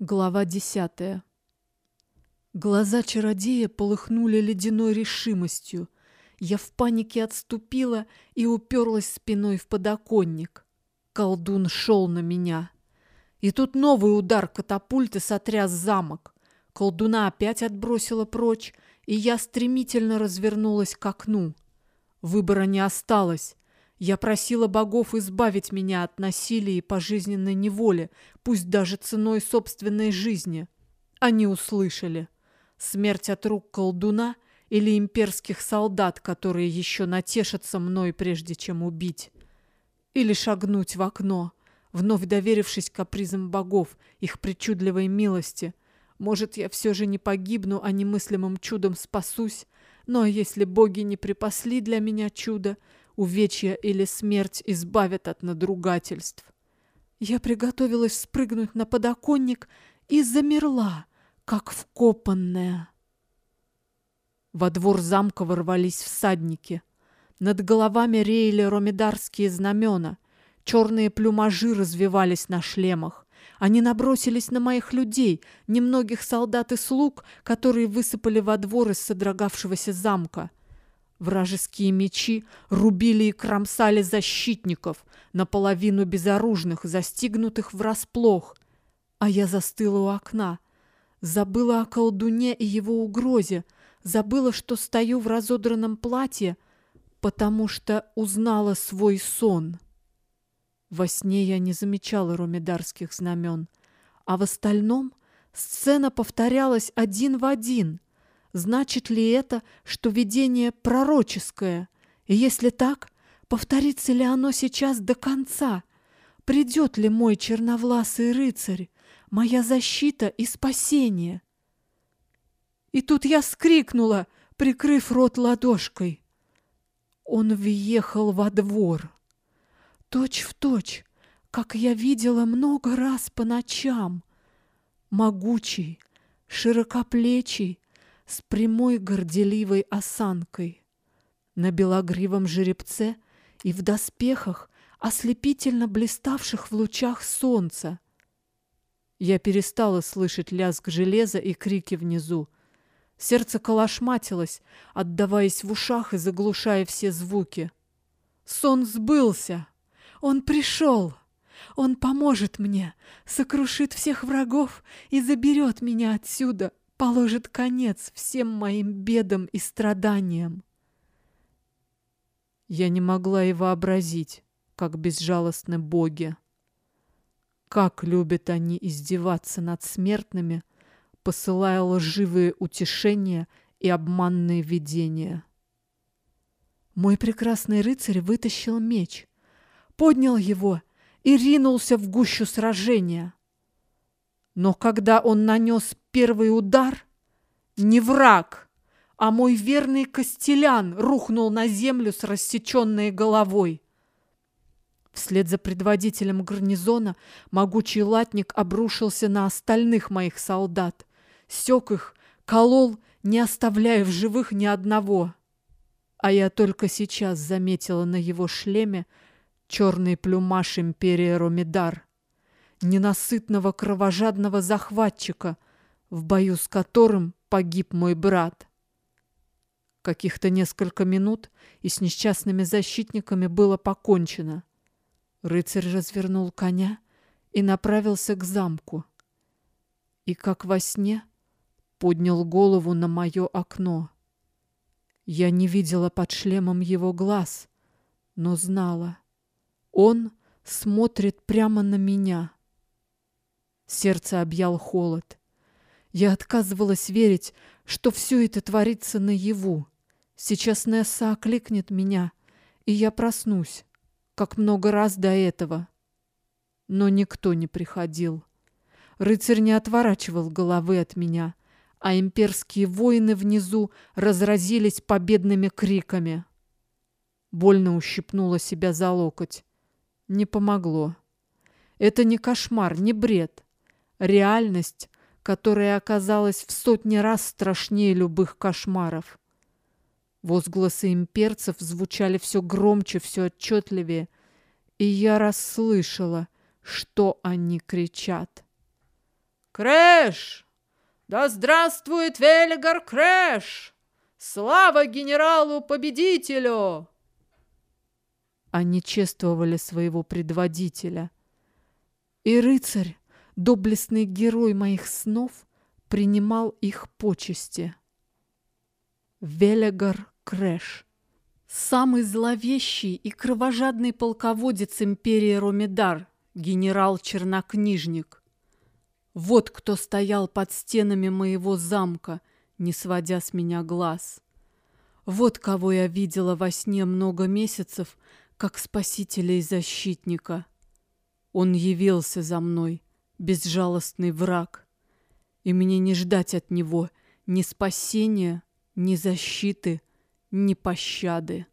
Глава 10. Глаза чародея полыхнули ледяной решимостью. Я в панике отступила и уперлась спиной в подоконник. Колдун шел на меня. И тут новый удар катапульты сотряс замок. Колдуна опять отбросила прочь, и я стремительно развернулась к окну. Выбора не осталось. Я просила богов избавить меня от насилия и пожизненной неволи, пусть даже ценой собственной жизни. Они услышали. Смерть от рук колдуна или имперских солдат, которые еще натешатся мной, прежде чем убить. Или шагнуть в окно, вновь доверившись капризам богов, их причудливой милости. Может, я все же не погибну, а немыслимым чудом спасусь, но если боги не припасли для меня чудо, увечья или смерть избавят от надругательств. Я приготовилась спрыгнуть на подоконник и замерла, как вкопанная. Во двор замка ворвались всадники. Над головами реяли ромедарские знамена. Черные плюмажи развивались на шлемах. Они набросились на моих людей, немногих солдат и слуг, которые высыпали во двор из содрогавшегося замка. Вражеские мечи рубили и кромсали защитников, наполовину безоружных, застигнутых врасплох. А я застыла у окна. Забыла о колдуне и его угрозе, забыла, что стою в разодранном платье, потому что узнала свой сон. Во сне я не замечала ромедарских знамен, а в остальном сцена повторялась один в один. Значит ли это, что видение пророческое? И если так, повторится ли оно сейчас до конца? Придет ли мой черновласый рыцарь, моя защита и спасение? И тут я вскрикнула, прикрыв рот ладошкой. Он въехал во двор. Точь в точь, как я видела много раз по ночам. Могучий, широкоплечий, с прямой горделивой осанкой. На белогривом жеребце и в доспехах, ослепительно блиставших в лучах солнца. Я перестала слышать лязг железа и крики внизу. Сердце колошматилось, отдаваясь в ушах и заглушая все звуки. Сон сбылся. Он пришел. Он поможет мне, сокрушит всех врагов и заберет меня отсюда, положит конец всем моим бедам и страданиям. Я не могла и вообразить, как безжалостны боги. Как любят они издеваться над смертными, посылая лживые утешения и обманные видения. Мой прекрасный рыцарь вытащил меч, поднял его и ринулся в гущу сражения. Но когда он нанес первый удар, не враг, а мой верный Костелян рухнул на землю с рассеченной головой. Вслед за предводителем гарнизона могучий латник обрушился на остальных моих солдат, сёк их, колол, не оставляя в живых ни одного. А я только сейчас заметила на его шлеме черный плюмаж империи Ромедар, ненасытного кровожадного захватчика, в бою с которым погиб мой брат. Каких-то несколько минут, и с несчастными защитниками было покончено. Рыцарь развернул коня и направился к замку. И, как во сне, поднял голову на мое окно. Я не видела под шлемом его глаз, но знала. Он смотрит прямо на меня. Сердце объял холод. Я отказывалась верить, что все это творится наяву. Сейчас Несса окликнет меня, и я проснусь, как много раз до этого. Но никто не приходил. Рыцарь не отворачивал головы от меня, а имперские воины внизу разразились победными криками. Больно ущипнула себя за локоть. Не помогло. Это не кошмар, не бред. Реальность, которая оказалась в сотни раз страшнее любых кошмаров. Возгласы имперцев звучали все громче, все отчетливее, и я расслышала, что они кричат. Крэш! Да здравствует Велигар Крэш! Слава генералу-победителю!» Они чествовали своего предводителя. И рыцарь, доблестный герой моих снов, принимал их почести. Велигар Крэш, самый зловещий и кровожадный полководец империи Ромедар, генерал-чернокнижник. Вот кто стоял под стенами моего замка, не сводя с меня глаз. Вот кого я видела во сне много месяцев, как спасителя и защитника. Он явился за мной, безжалостный враг, и мне не ждать от него ни спасения, ни защиты, ни пощады.